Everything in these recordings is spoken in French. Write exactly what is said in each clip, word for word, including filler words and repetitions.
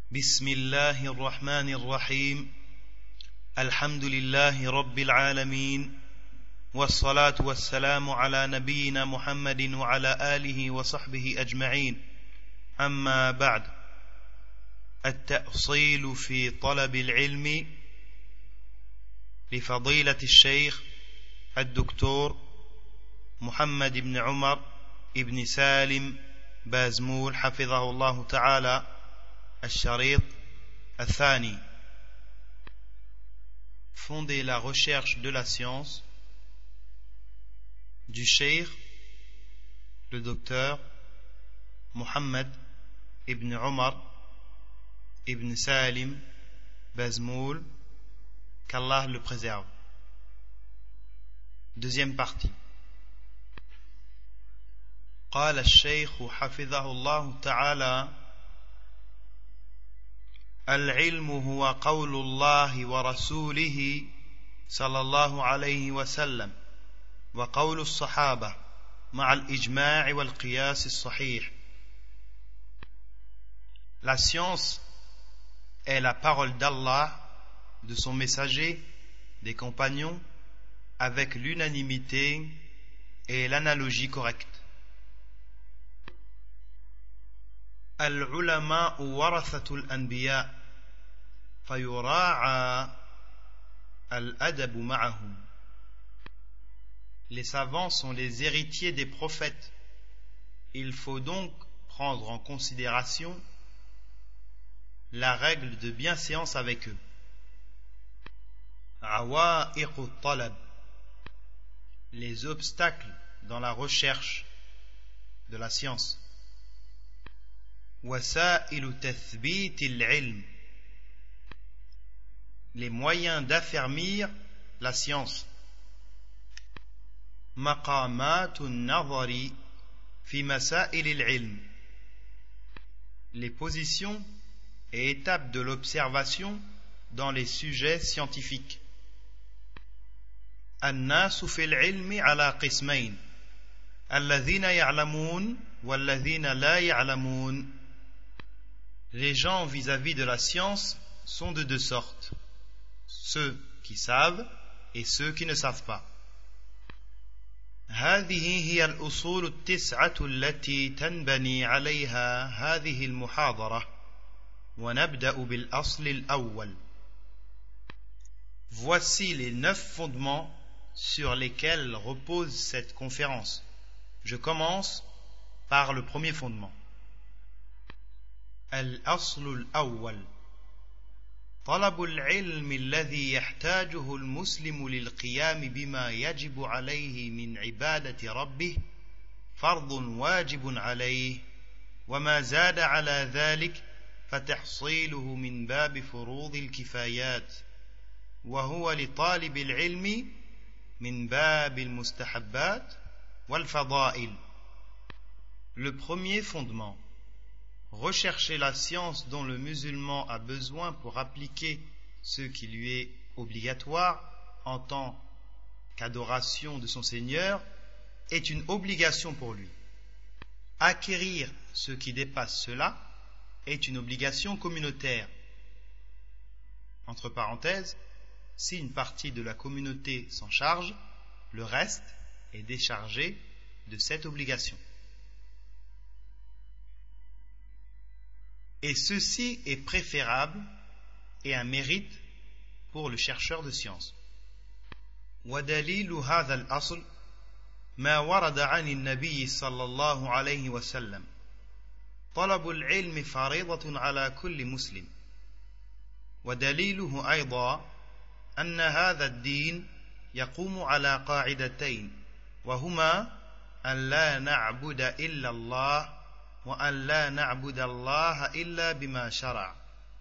بسم الله الرحمن الرحيم الحمد لله رب العالمين والصلاة والسلام على نبينا محمد وعلى آله وصحبه أجمعين أما بعد التأصيل في طلب العلم لفضيلة الشيخ الدكتور محمد بن عمر بن سالم بازمول حفظه الله تعالى الشريط الثاني. Fonder la recherche de la science du cheikh le docteur Mohammed ibn Omar ibn Salim Bazmoul, qu'Allah le préserve. Deuxième partie. قال الشيخ حفظه الله تعالى: العلم هو قول الله ورسوله صلى الله عليه وسلم وقول الصحابة مع الإجماع والقياس الصحيح. La science est la parole d'Allah, de son messager, des compagnons, avec l'unanimité et l'analogie correcte. العلماء ورثة الأنبياء فيراعى الأدب معهم. Les savants sont les héritiers des prophètes. Il faut donc prendre en considération la règle de bienséance avec eux. عوائق الطلب, les obstacles dans la recherche de la science. وسائل تثبيت العلم, les moyens d'affermir la science. مقامات النظر في مسائل العلم, les positions et étapes de l'observation dans les sujets scientifiques. الناس في العلم على قسمين الذين يعلمون والذين لا يعلمون. Les gens vis-à-vis de la science sont de deux sortes, ceux qui savent et ceux qui ne savent pas. هذه هي الأصول التسعة التي تنبني عليها هذه المحاضرة ونبدأ بالأصل الأول. Voici les neuf fondements sur lesquels repose cette conférence. Je commence par le premier fondement. الأصل الأول طلب العلم الذي يحتاجه المسلم للقيام بما يجب عليه من عبادة ربه فرض واجب عليه وما زاد على ذلك فتحصيله من باب فروض الكفايات وهو لطالب العلم من باب المستحبات والفضائل. Le premier fondement: rechercher la science dont le musulman a besoin pour appliquer ce qui lui est obligatoire en tant qu'adoration de son Seigneur est une obligation pour lui. Acquérir ce qui dépasse cela est une obligation communautaire. Entre parenthèses, si une partie de la communauté s'en charge, le reste est déchargé de cette obligation. Et ceci est préférable et un mérite pour le chercheur de science. ودليل هذا الأصل ما ورد عن النبي صلى الله عليه وسلم طلب العلم فريضة على كل مسلم ودليله أيضا أن هذا الدين يقوم على قاعدتين وهما أن لا نعبد إلا الله وأن لا نعبد الله إلا بما شرع.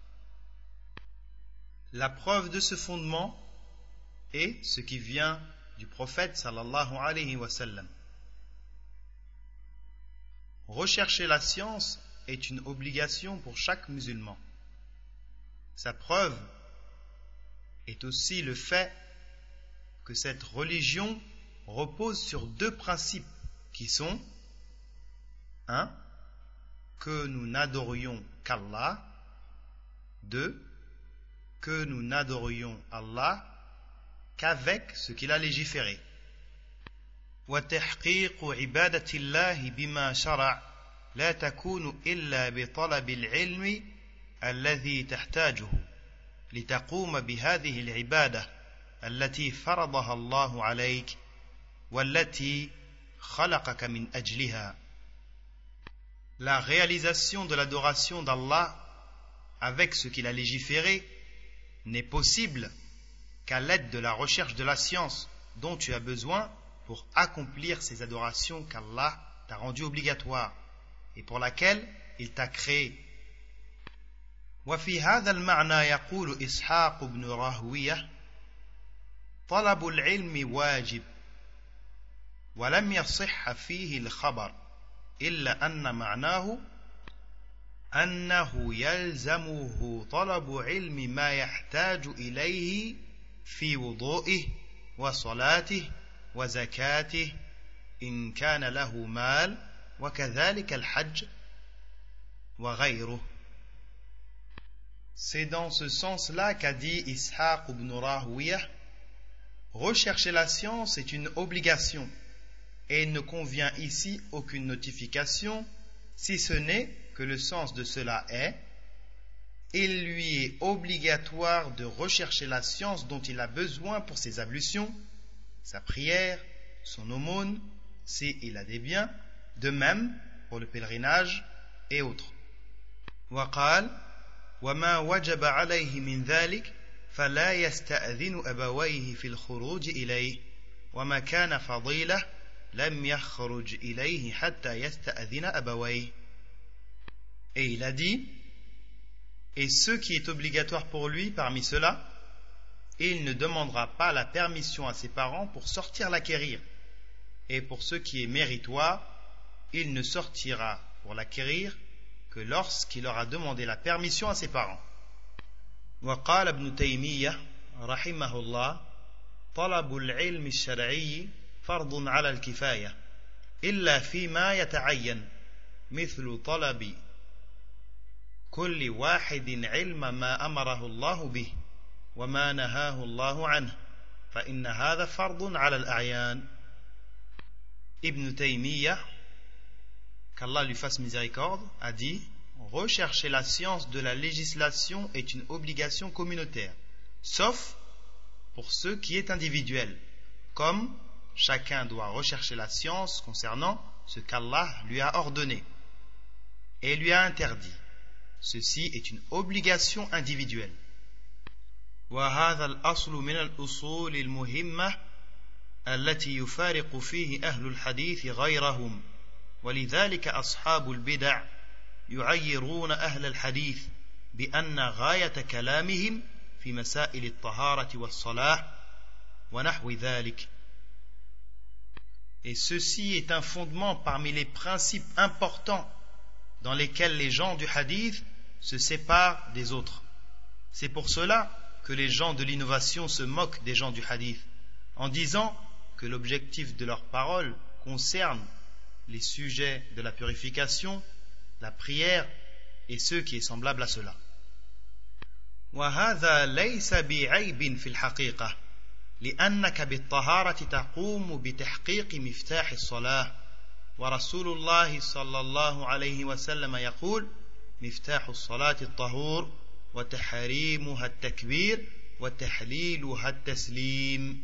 La preuve de ce fondement est ce qui vient du prophète sallallahu alayhi wa sallam. Rechercher la science est une obligation pour chaque musulman. Sa preuve est aussi le fait que cette religion repose sur deux principes qui sont un que nous n'adorions qu'Allah, deux. Que nous n'adorions Allah qu'avec ce qu'il a légiféré. وتحقيق عبادة الله بما شرع لا تكون إلا بطلب العلم الذي تحتاجه لتقوم بهذه العبادة التي فرضها الله عليك والتي خلقك من أجلها. La réalisation de l'adoration d'Allah avec ce qu'il a légiféré n'est possible qu'à l'aide de la recherche de la science dont tu as besoin pour accomplir ces adorations qu'Allah t'a rendues obligatoires et pour laquelle il t'a créé. وفي هذا المعنى يقول إسحاق بن راهوية طلب العلم واجب ولم يصح فيه الخبر إلا أن معناه أنه يلزمه طلب علم ما يحتاج إليه في وضوئه وصلاته وزكاته إن كان له مال وكذلك الحج وغيره. C'est dans ce sens-là qu'a dit Ishaq ibn Rahouiyah: rechercher la science est une obligation et il ne convient ici aucune notification, si ce n'est que le sens de cela est: il lui est obligatoire de rechercher la science dont il a besoin pour ses ablutions, sa prière, son aumône, si il a des biens, de même pour le pèlerinage et autres. وقال: وما وجب عليه من ذلك فلا يستأذن أبويه في الخروج إليه وما كان فضيلة لم يخرج إليه حتى يستأذن أبويه. Et il a dit: et ce qui est obligatoire pour lui parmi cela, il ne demandera pas la permission à ses parents pour sortir l'acquérir, et pour ce qui est méritoire, il ne sortira pour l'acquérir que lorsqu'il aura demandé la permission à ses parents. وقال ابن تيمية رحمه الله: طلب العلم الشرعي فرض على الكفاية إلا فيما يتعين مثل طلب كل واحد علم ما أمره الله به وما نهاه الله عنه فإن هذا فرض على الأعيان. Ibn Taymiyyah, qu'Allah lui fasse miséricorde, a dit: rechercher la science de la législation est une obligation communautaire, sauf pour ce qui est individuel, comme chacun doit rechercher la science concernant ce qu'Allah lui a ordonné et lui a interdit. Ceci est une obligation individuelle. وهذا الأصل من الأصول المهمة التي يفارق فيه أهل الحديث غيرهم ولذلك أصحاب البدع يعيرون أهل الحديث بأن غاية كلامهم في مسائل الطهارة والصلاة ونحو ذلك. Et ceci est un fondement parmi les principes importants dans lesquels les gens du hadith se séparent des autres. C'est pour cela que les gens de l'innovation se moquent des gens du hadith en disant que l'objectif de leurs paroles concerne les sujets de la purification, la prière et ce qui est semblable à cela. وهذا ليس بعيب في الحقيقة لأنك بالطهارة تقوم بتحقيق مفتاح الصلاة ورسول الله صلى الله عليه وسلم يقول: مفتاح الصلاة الطهور وتحريمها التكبير وتحليلها التسليم.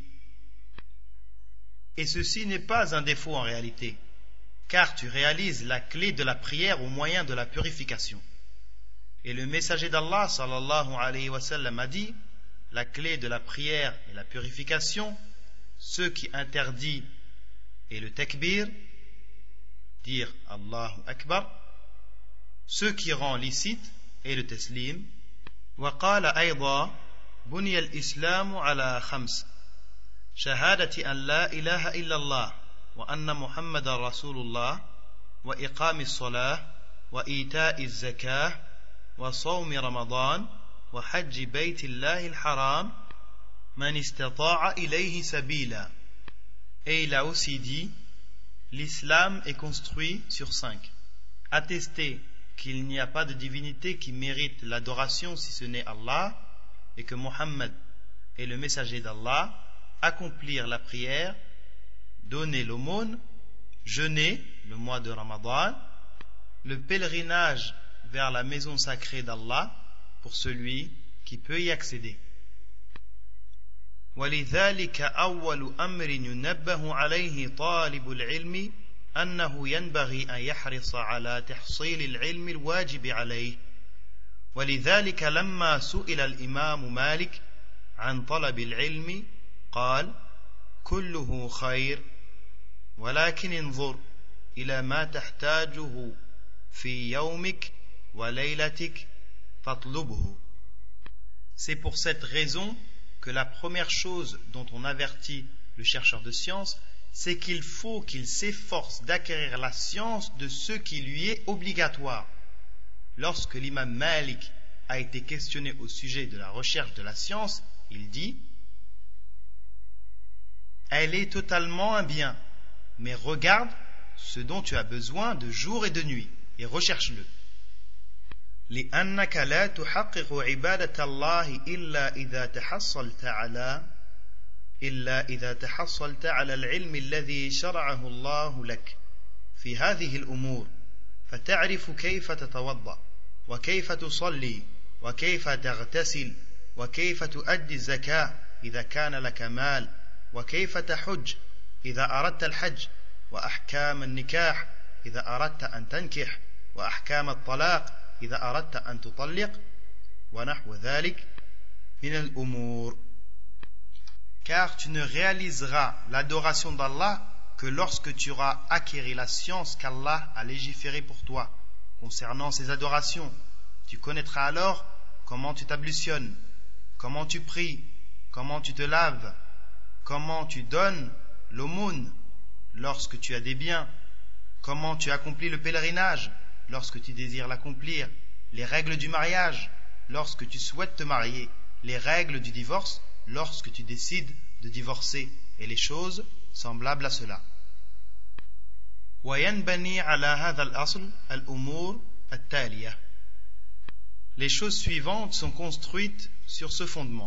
Et ceci n'est pas un défaut en réalité, car tu réalises la clé de la prière au moyen de la purification. Et le messager d'Allah sallallahu alayhi wa sallam a dit: la clé de la prière et la purification, ce qui interdit est le takbir, dire Allahu Akbar, ce qui rend licite est le taslim. وقال أيضا: بني الإسلام على خمس شهادة أن لا إله إلا الله وأن محمد رسول الله وإقام الصلاة وإيتاء الزكاة وصوم رمضان وحج بيت الله الحرام من استطاع إليه سبيلا. Et il a aussi dit: l'islam est construit sur cinq. Attester qu'il n'y a pas de divinité qui mérite l'adoration si ce n'est Allah, et que Mohammed est le messager d'Allah, accomplir la prière, donner l'aumône, jeûner le mois de Ramadan, le pèlerinage vers la maison sacrée d'Allah pour celui qui peut y accéder. ولذلك أول أمر ينبه عليه طالب العلم أنه ينبغي أن يحرص على تحصيل العلم الواجب عليه. ولذلك لما سئل الإمام مالك عن طلب العلم قال: كله خير ولكن انظر إلى ما تحتاجه في يومك وليلتك فاطلبه. C'est pour cette raison que la première chose dont on avertit le chercheur de science, c'est qu'il faut qu'il s'efforce d'acquérir la science de ce qui lui est obligatoire. Lorsque l'imam Malik a été questionné au sujet de la recherche de la science, il dit: elle est totalement un bien, mais regarde ce dont tu as besoin de jour et de nuit, et recherche-le. لأنك لا تحقق عبادة الله إلا إذا تحصلت على إلا إذا تحصلت على العلم الذي شرعه الله لك في هذه الأمور، فتعرف كيف تتوضأ وكيف تصلي وكيف تغتسل وكيف تؤدي الزكاة إذا كان لك مال وكيف تحج إذا أردت الحج وأحكام النكاح إذا أردت أن تنكح وأحكام الطلاق إذا أردت أن تطلق ونحو ذلك من الأمور. Car tu ne réaliseras l'adoration d'Allah que lorsque tu auras acquéri la science qu'Allah a légiférée pour toi concernant ces adorations. Tu connaîtras alors comment tu t'ablutionnes, comment tu pries, comment tu te laves, comment tu donnes l'aumône lorsque tu as des biens, comment tu accomplis le pèlerinage lorsque tu désires l'accomplir, les règles du mariage lorsque tu souhaites te marier, les règles du divorce lorsque tu décides de divorcer, et les choses semblables à cela. وينبني على هذا الأصل الأمور التالية. Les choses suivantes sont construites sur ce fondement.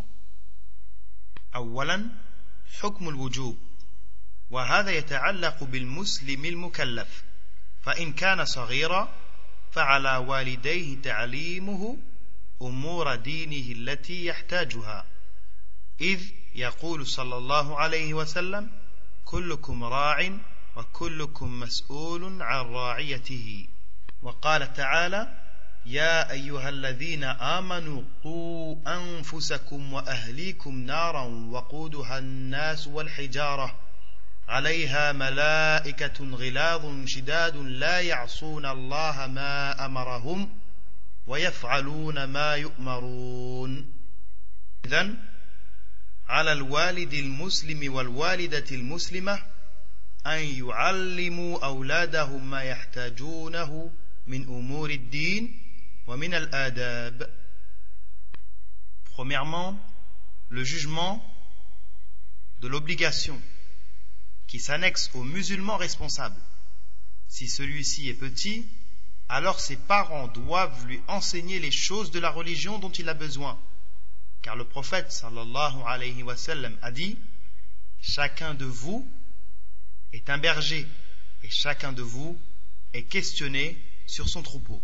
أولا حكم الوجوب، وهذا يتعلق بالمسلم المكلف، فإن كان صغيرا فعلى والديه تعليمه أمور دينه التي يحتاجها، إذ يقول صلى الله عليه وسلم: كلكم راع وكلكم مسؤول عن راعيته. وقال تعالى: يا أيها الذين آمنوا قوا أنفسكم وأهليكم نارا وقودها الناس والحجارة عليها ملائكة غلاظ شداد لا يعصون الله ما أمرهم ويفعلون ما يؤمرون. إذن على الوالد المسلم والوالدة المسلمة أن يعلموا أولادهم ما يحتاجونه من أمور الدين ومن الآداب. Premièrement, le jugement de l'obligation qui s'annexe aux musulmans responsables. Si celui-ci est petit, alors ses parents doivent lui enseigner les choses de la religion dont il a besoin. Car le prophète sallallahu alayhi wa sallam a dit: chacun de vous est un berger et chacun de vous est questionné sur son troupeau.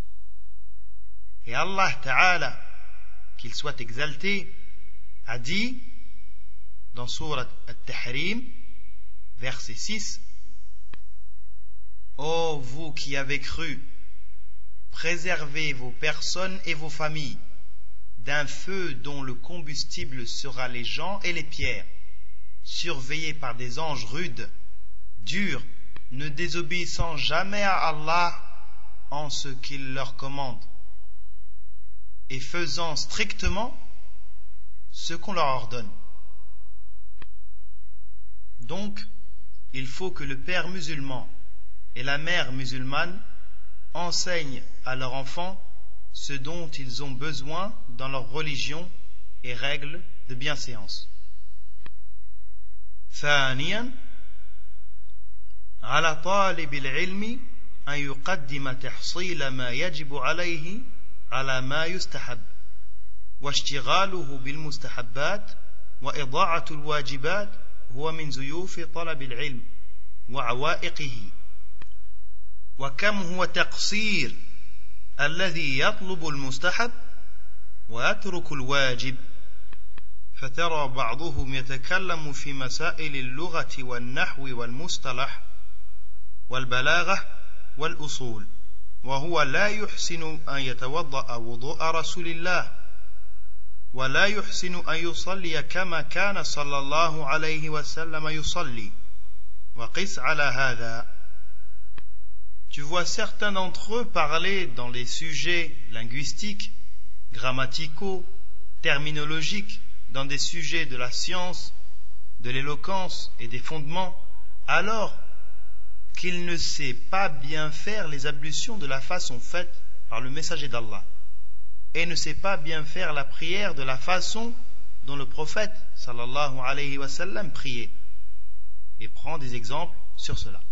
Et Allah Ta'ala, qu'il soit exalté, a dit dans Surat At-Tahrim, verset six: ô vous qui avez cru, préservez vos personnes et vos familles d'un feu dont le combustible sera les gens et les pierres, surveillés par des anges rudes, durs, ne désobéissant jamais à Allah en ce qu'il leur commande, et faisant strictement ce qu'on leur ordonne. Donc, il faut que le père musulman et la mère musulmane enseignent à leurs enfants ce dont ils ont besoin dans leur religion et règles de bienséance. ثانيا على طالب العلم أن يقدم تحصيل ما يجب عليه على ما يستحب واشتغاله بالمستحبات وإضاعة الواجبات هو من زيوف طلب العلم وعوائقه. وكم هو تقصير الذي يطلب المستحب ويترك الواجب. فترى بعضهم يتكلم في مسائل اللغة والنحو والمصطلح والبلاغة والأصول وهو لا يحسن أن يتوضأ وضوء رسول الله ولا يحسن أن يصلي كما كان صلى الله عليه وسلم يصلي. وقس على هذا. Tu vois certains d'entre eux parler dans les sujets linguistiques, grammaticaux, terminologiques, dans des sujets de la science, de l'éloquence et des fondements, alors qu'il ne sait pas bien faire les ablutions de la façon faite par le messager d'Allah et ne sait pas bien faire la prière de la façon dont le prophète sallallahu alayhi wa sallam priait, et prend des exemples sur cela.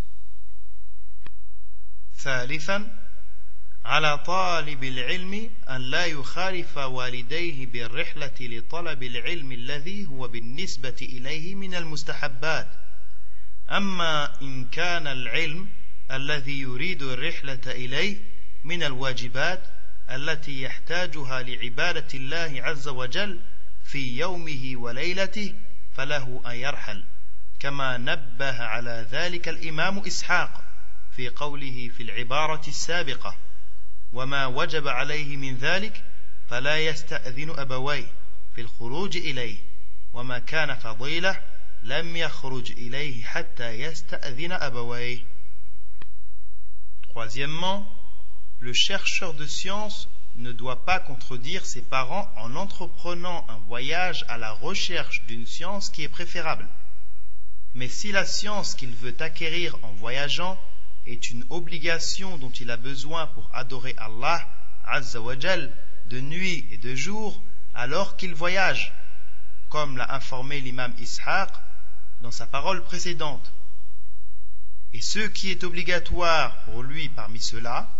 ثالثا على طالب العلم أن لا يخالف والديه بالرحلة لطلب العلم الذي هو بالنسبة إليه من المستحبات. أما إن كان العلم الذي يريد الرحلة إليه من الواجبات التي يحتاجها لعبادة الله عز وجل في يومه وليلته فله أن يرحل، كما نبه على ذلك الإمام إسحاق في قوله في العبارة السابقة: وما وجب عليه من ذلك فلا يستأذن أبويه في الخروج إليه، وما كان فضيلة لم يخرج إليه حتى يستأذن أبويه. Troisièmement, le chercheur de science ne doit pas contredire ses parents en entreprenant un voyage à la recherche d'une science qui est préférable. Mais si la science qu'il veut acquérir en voyageant est une obligation dont il a besoin pour adorer Allah Azza wa Jal de nuit et de jour, alors qu'il voyage, comme l'a informé l'imam Ishaq dans sa parole précédente. Et ce qui est obligatoire pour lui parmi ceux-là,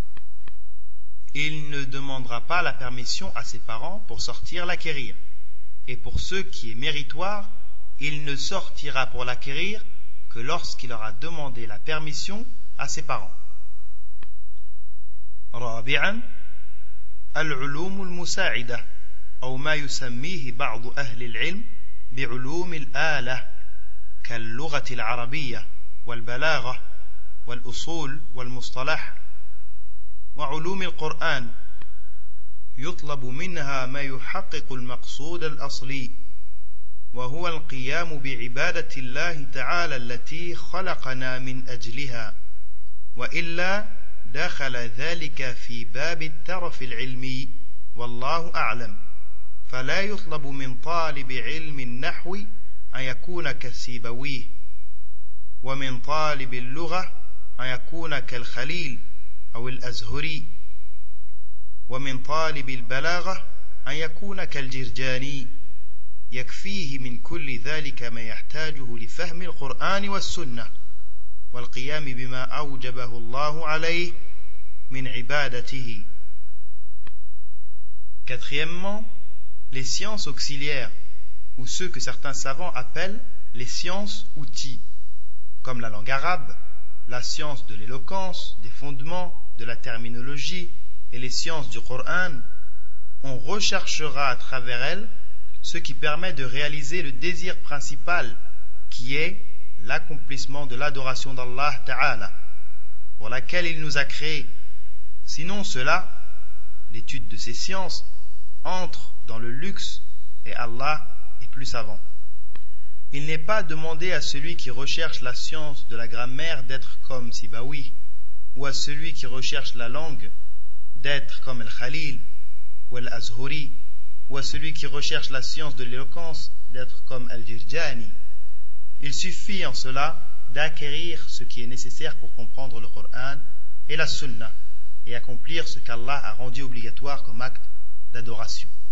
il ne demandera pas la permission à ses parents pour sortir l'acquérir. Et pour ce qui est méritoire, il ne sortira pour l'acquérir que lorsqu'il aura demandé la permission à ses parents. رابعا العلوم المساعدة أو ما يسميه بعض أهل العلم بعلوم الآلة كاللغة العربية والبلاغة والأصول والمصطلح وعلوم القرآن يطلب منها ما يحقق المقصود الأصلي وهو القيام بعبادة الله تعالى التي خلقنا من أجلها، وإلا دخل ذلك في باب الترف العلمي والله أعلم. فلا يطلب من طالب علم النحو أن يكون كسيبويه، ومن طالب اللغة أن يكون كالخليل أو الأزهري، ومن طالب البلاغة أن يكون كالجرجاني. يكفيه من كل ذلك ما يحتاجه لفهم القرآن والسنة والقيام بما أوجبه الله عليه من عبادته. Quatrièmement, les sciences auxiliaires, ou ceux que certains savants appellent les sciences outils, comme la langue arabe, la science de l'éloquence, des fondements, de la terminologie et les sciences du Coran, on recherchera à travers elles ce qui permet de réaliser le désir principal, qui est l'accomplissement de l'adoration d'Allah Ta'ala, pour laquelle il nous a créés. Sinon cela, l'étude de ces sciences entre dans le luxe et Allah est plus savant. Il n'est pas demandé à celui qui recherche la science de la grammaire d'être comme Sibawi, ou à celui qui recherche la langue d'être comme Al-Khalil ou Al-Azhuri, ou à celui qui recherche la science de l'éloquence d'être comme Al-Jirjani. Il suffit en cela d'acquérir ce qui est nécessaire pour comprendre le Coran et la Sunna et accomplir ce qu'Allah a rendu obligatoire comme acte d'adoration.